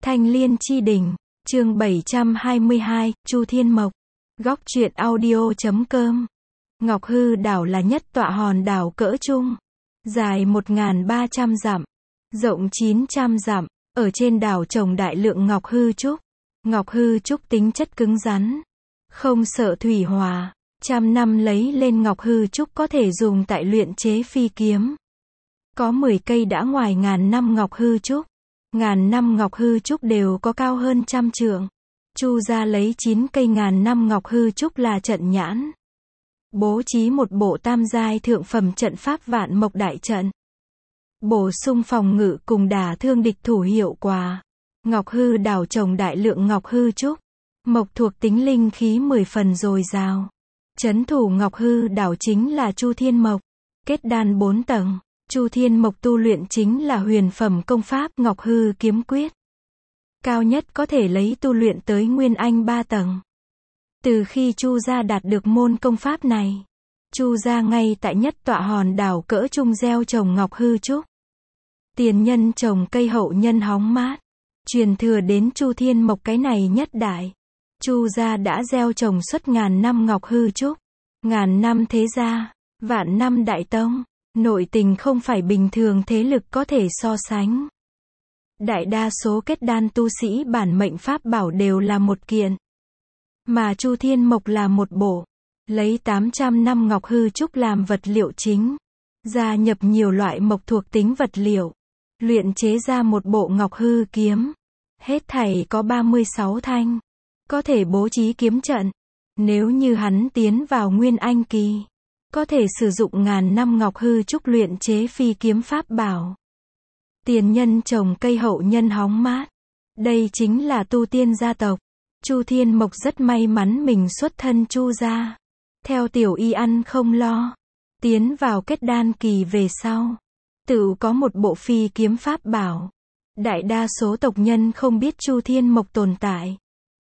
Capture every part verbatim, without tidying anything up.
Thanh Liên Chi Đỉnh, chương bảy trăm hai mươi hai, Chu Thiên Mộc. Góc truyện audio chấm com. Ngọc Hư đảo là nhất tọa hòn đảo cỡ trung, dài một nghìn ba trăm dặm, rộng chín trăm dặm. Ở trên đảo trồng đại lượng ngọc hư trúc. Ngọc hư trúc tính chất cứng rắn, không sợ thủy hòa. Trăm năm lấy lên ngọc hư trúc có thể dùng tại luyện chế phi kiếm. Có mười cây đã ngoài ngàn năm ngọc hư trúc. Ngàn năm ngọc hư trúc đều có cao hơn trăm trượng. Chu gia lấy chín cây ngàn năm ngọc hư trúc là trận nhãn. Bố trí một bộ tam giai thượng phẩm trận pháp vạn mộc đại trận. Bổ sung phòng ngự cùng đả thương địch thủ hiệu quả. Ngọc hư đảo trồng đại lượng ngọc hư trúc. Mộc thuộc tính linh khí mười phần dồi dào. Trấn thủ ngọc hư đảo chính là Chu Thiên Mộc. Kết đan bốn tầng. Chu Thiên Mộc tu luyện chính là huyền phẩm công pháp Ngọc Hư Kiếm Quyết. Cao nhất có thể lấy tu luyện tới Nguyên Anh ba tầng. Từ khi Chu gia đạt được môn công pháp này, Chu gia ngay tại nhất tọa hòn đảo cỡ trung gieo trồng Ngọc Hư Trúc. Tiền nhân trồng cây, hậu nhân hóng mát. Truyền thừa đến Chu Thiên Mộc cái này nhất đại. Chu gia đã gieo trồng suốt ngàn năm Ngọc Hư Trúc. Ngàn năm thế gia, vạn năm đại tông. Nội tình không phải bình thường thế lực có thể so sánh. Đại đa số kết đan tu sĩ bản mệnh pháp bảo đều là một kiện. Mà Chu Thiên Mộc là một bộ. Lấy tám trăm năm ngọc hư trúc làm vật liệu chính. Gia nhập nhiều loại mộc thuộc tính vật liệu. Luyện chế ra một bộ ngọc hư kiếm. Hết thảy có ba mươi sáu thanh. Có thể bố trí kiếm trận. Nếu như hắn tiến vào Nguyên Anh kỳ, có thể sử dụng ngàn năm ngọc hư trúc luyện chế phi kiếm pháp bảo. Tiền nhân trồng cây, hậu nhân hóng mát. Đây chính là tu tiên gia tộc. Chu Thiên Mộc rất may mắn mình xuất thân Chu gia. Theo tiểu y ăn không lo. Tiến vào kết đan kỳ về sau, tự có một bộ phi kiếm pháp bảo. Đại đa số tộc nhân không biết Chu Thiên Mộc tồn tại.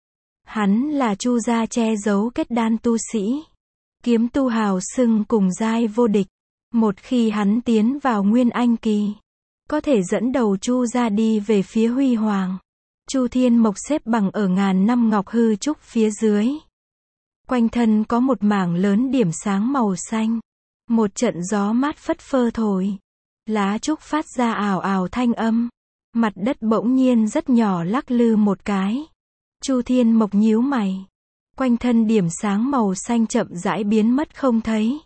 Hắn là Chu gia che giấu kết đan tu sĩ. Kiếm tu hào xưng cùng giai vô địch. Một khi hắn tiến vào Nguyên Anh kỳ, có thể dẫn đầu Chu gia đi về phía huy hoàng. Chu Thiên Mộc xếp bằng ở ngàn năm ngọc hư trúc phía dưới. Quanh thân có một mảng lớn điểm sáng màu xanh. Một trận gió mát phất phơ thổi. Lá trúc phát ra ào ào thanh âm. Mặt đất bỗng nhiên rất nhỏ lắc lư một cái. Chu Thiên Mộc nhíu mày. Quanh thân điểm sáng màu xanh chậm rãi biến mất không thấy.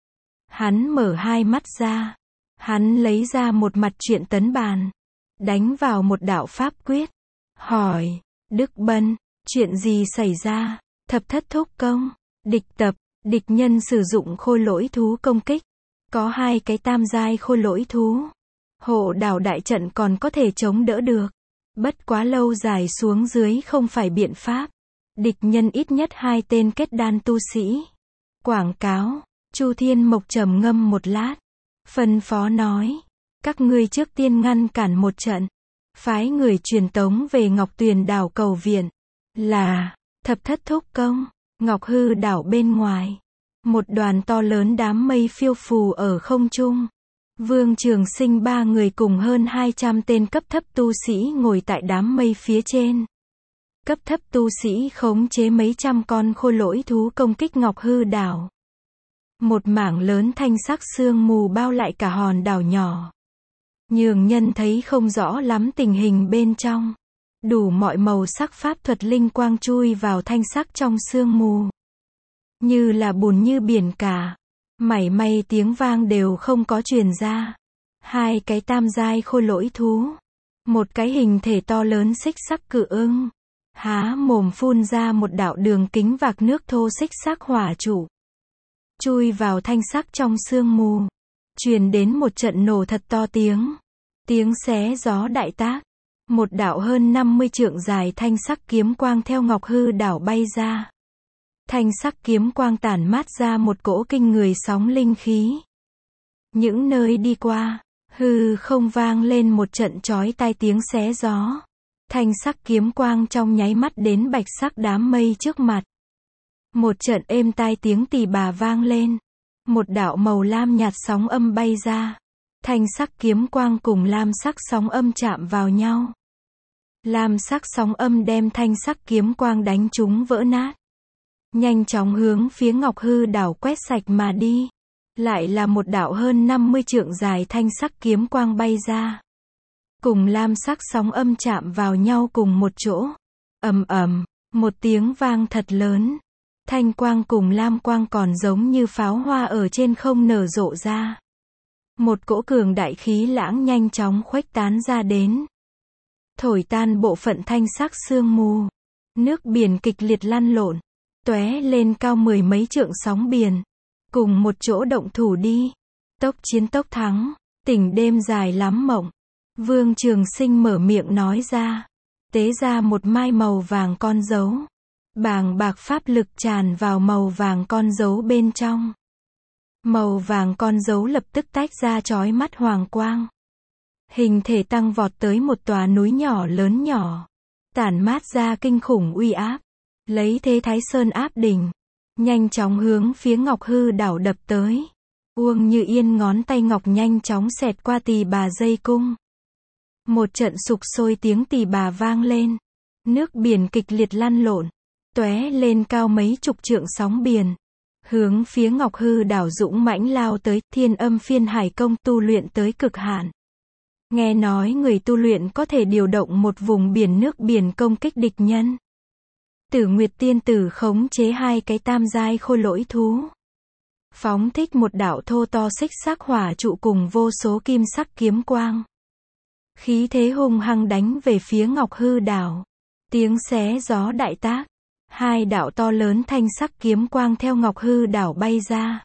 Hắn mở hai mắt ra. Hắn lấy ra một mặt truyện tấn bàn. Đánh vào một đạo pháp quyết. Hỏi, Đức Bân, chuyện gì xảy ra? Thập thất thúc công. Địch tập, địch nhân sử dụng khôi lỗi thú công kích. Có hai cái tam giai khôi lỗi thú. Hộ đảo đại trận còn có thể chống đỡ được. Bất quá lâu dài xuống dưới không phải biện pháp. Địch nhân ít nhất hai tên kết đan tu sĩ. Quảng cáo. Chu Thiên Mộc trầm ngâm một lát. Phân phó nói. Các ngươi trước tiên ngăn cản một trận. Phái người truyền tống về Ngọc Tuyền đảo cầu viện. Là. Thập thất thúc công. Ngọc hư đảo bên ngoài. Một đoàn to lớn đám mây phiêu phù ở không trung. Vương Trường Sinh ba người cùng hơn hai trăm tên cấp thấp tu sĩ ngồi tại đám mây phía trên. Cấp thấp tu sĩ khống chế mấy trăm con khôi lỗi thú công kích Ngọc hư đảo. Một mảng lớn thanh sắc sương mù bao lại cả hòn đảo nhỏ. Nhường nhân thấy không rõ lắm tình hình bên trong. Đủ mọi màu sắc pháp thuật linh quang chui vào thanh sắc trong sương mù. Như là bùn như biển cả. Mảy may tiếng vang đều không có truyền ra. Hai cái tam giai khôi lỗi thú. Một cái hình thể to lớn xích sắc cự ưng. Há mồm phun ra một đạo đường kính vạc nước thô xích sắc hỏa trụ. Chui vào thanh sắc trong sương mù. Truyền đến một trận nổ thật to tiếng. Tiếng xé gió đại tác. Một đạo hơn năm mươi trượng dài thanh sắc kiếm quang theo ngọc hư đảo bay ra. Thanh sắc kiếm quang tản mát ra một cỗ kinh người sóng linh khí. Những nơi đi qua, hư không vang lên một trận chói tai tiếng xé gió. Thanh sắc kiếm quang trong nháy mắt đến bạch sắc đám mây trước mặt. Một trận êm tai tiếng tỳ bà vang lên. Một đạo màu lam nhạt sóng âm bay ra. Thanh sắc kiếm quang cùng lam sắc sóng âm chạm vào nhau. Lam sắc sóng âm đem thanh sắc kiếm quang đánh trúng vỡ nát. Nhanh chóng hướng phía Ngọc Hư đảo quét sạch mà đi. Lại là một đạo hơn năm mươi trượng dài thanh sắc kiếm quang bay ra. Cùng lam sắc sóng âm chạm vào nhau cùng một chỗ. Ầm ầm, một tiếng vang thật lớn. Thanh quang cùng lam quang còn giống như pháo hoa ở trên không nở rộ ra. Một cỗ cường đại khí lãng nhanh chóng khuếch tán ra đến. Thổi tan bộ phận thanh sắc sương mù. Nước biển kịch liệt lăn lộn. Tóe lên cao mười mấy trượng sóng biển. Cùng một chỗ động thủ đi. Tốc chiến tốc thắng. Tỉnh đêm dài lắm mộng. Vương Trường Sinh mở miệng nói ra. Tế ra một mai màu vàng con dấu. Bàng bạc pháp lực tràn vào màu vàng con dấu bên trong. Màu vàng con dấu lập tức tách ra chói mắt hoàng quang. Hình thể tăng vọt tới một tòa núi nhỏ lớn nhỏ. Tản mát ra kinh khủng uy áp. Lấy thế Thái Sơn áp đỉnh. Nhanh chóng hướng phía Ngọc Hư đảo đập tới. Uông Như Yên ngón tay ngọc nhanh chóng xẹt qua tỳ bà dây cung. Một trận sục sôi tiếng tỳ bà vang lên. Nước biển kịch liệt lăn lộn. Tóe lên cao mấy chục trượng sóng biển. Hướng phía Ngọc Hư đảo dũng mãnh lao tới. Thiên Âm Phiên Hải công tu luyện tới cực hạn. Nghe nói người tu luyện có thể điều động một vùng biển nước biển công kích địch nhân. Tử Nguyệt Tiên Tử khống chế hai cái tam giai khôi lỗi thú. Phóng thích một đạo thô to xích sắc hỏa trụ cùng vô số kim sắc kiếm quang. Khí thế hung hăng đánh về phía Ngọc Hư đảo. Tiếng xé gió đại tác. Hai đạo to lớn thanh sắc kiếm quang theo Ngọc Hư đảo bay ra.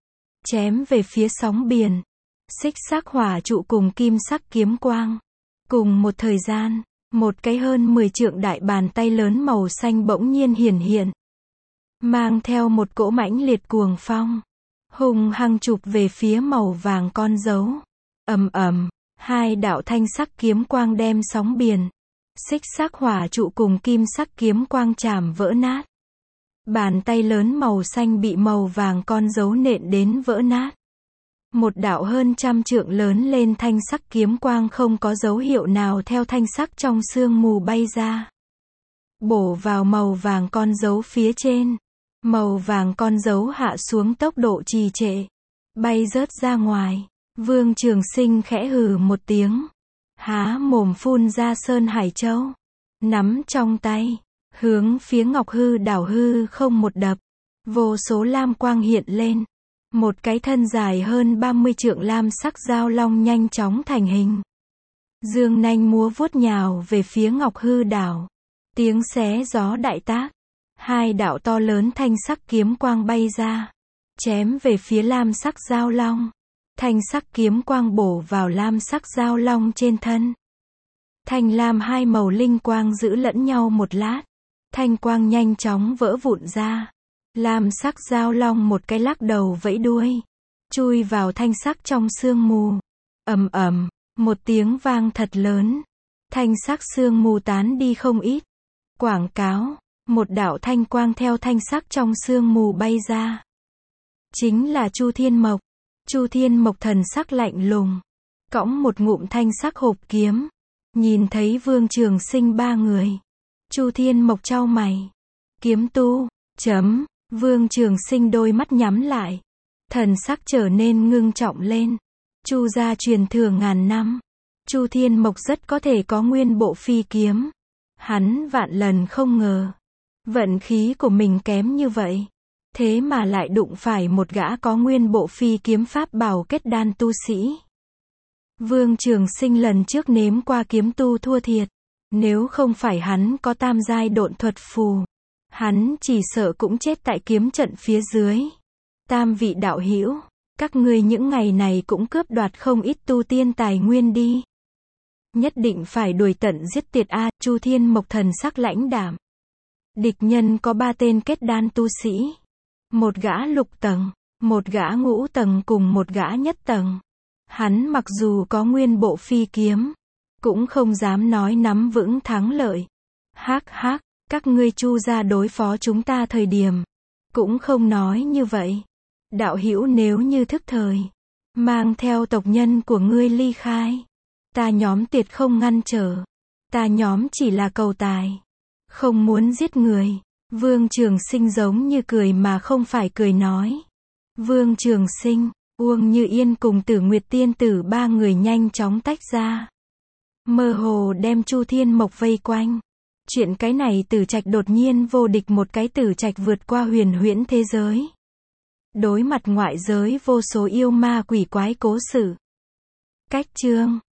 Chém về phía sóng biển. Xích sắc hỏa trụ cùng kim sắc kiếm quang. Cùng một thời gian, một cái hơn mười trượng đại bàn tay lớn màu xanh bỗng nhiên hiển hiện. Mang theo một cỗ mãnh liệt cuồng phong. Hung hăng chụp về phía màu vàng con dấu. Ầm ầm, hai đạo thanh sắc kiếm quang đem sóng biển. Xích sắc hỏa trụ cùng kim sắc kiếm quang chạm vỡ nát. Bàn tay lớn màu xanh bị màu vàng con dấu nện đến vỡ nát. Một đạo hơn trăm trượng lớn lên thanh sắc kiếm quang không có dấu hiệu nào theo thanh sắc trong sương mù bay ra. Bổ vào màu vàng con dấu phía trên. Màu vàng con dấu hạ xuống tốc độ trì trệ. Bay rớt ra ngoài. Vương Trường Sinh khẽ hừ một tiếng. Há mồm phun ra Sơn Hải Châu. Nắm trong tay. Hướng phía Ngọc Hư đảo hư không một đập. Vô số lam quang hiện lên. Một cái thân dài hơn ba mươi trượng lam sắc dao long nhanh chóng thành hình. Dương nanh múa vuốt nhào về phía Ngọc Hư đảo. Tiếng xé gió đại tác. Hai đạo to lớn thanh sắc kiếm quang bay ra. Chém về phía lam sắc dao long. Thanh sắc kiếm quang bổ vào lam sắc dao long trên thân. Thanh lam hai màu linh quang giữ lẫn nhau một lát. Thanh quang nhanh chóng vỡ vụn ra. Lam sắc dao long một cái lắc đầu vẫy đuôi. Chui vào thanh sắc trong sương mù. Ầm ầm, một tiếng vang thật lớn. Thanh sắc sương mù tán đi không ít. Quảng cáo, một đạo thanh quang theo thanh sắc trong sương mù bay ra. Chính là Chu Thiên Mộc. Chu Thiên Mộc thần sắc lạnh lùng. Cõng một ngụm thanh sắc hộp kiếm. Nhìn thấy Vương Trường Sinh ba người. Chu Thiên Mộc chau mày. Kiếm tu, chấm. Vương Trường Sinh đôi mắt nhắm lại. Thần sắc trở nên ngưng trọng lên. Chu gia truyền thừa ngàn năm. Chu Thiên Mộc rất có thể có nguyên bộ phi kiếm. Hắn vạn lần không ngờ. Vận khí của mình kém như vậy. Thế mà lại đụng phải một gã có nguyên bộ phi kiếm pháp bảo kết đan tu sĩ. Vương Trường Sinh lần trước nếm qua kiếm tu thua thiệt. Nếu không phải hắn có tam giai độn thuật phù. Hắn chỉ sợ cũng chết tại kiếm trận phía dưới. Tam vị đạo hữu, các ngươi những ngày này cũng cướp đoạt không ít tu tiên tài nguyên đi. Nhất định phải đuổi tận giết tiệt a. Chu Thiên Mộc thần sắc lãnh đạm. Địch nhân có ba tên kết đan tu sĩ. Một gã lục tầng, một gã ngũ tầng cùng một gã nhất tầng. Hắn mặc dù có nguyên bộ phi kiếm, cũng không dám nói nắm vững thắng lợi. Hắc hắc, các ngươi Chu gia đối phó chúng ta thời điểm, cũng không nói như vậy. Đạo hữu nếu như thức thời, mang theo tộc nhân của ngươi ly khai, ta nhóm tuyệt không ngăn trở. Ta nhóm chỉ là cầu tài. Không muốn giết người. Vương Trường Sinh giống như cười mà không phải cười nói. Vương Trường Sinh, Uông Như Yên cùng Tử Nguyệt Tiên Tử ba người nhanh chóng tách ra. Mơ hồ đem Chu Thiên Mộc vây quanh. Chuyện cái này Tử Trạch đột nhiên vô địch một cái Tử Trạch vượt qua huyền huyễn thế giới. Đối mặt ngoại giới vô số yêu ma quỷ quái cố sự. Cách chương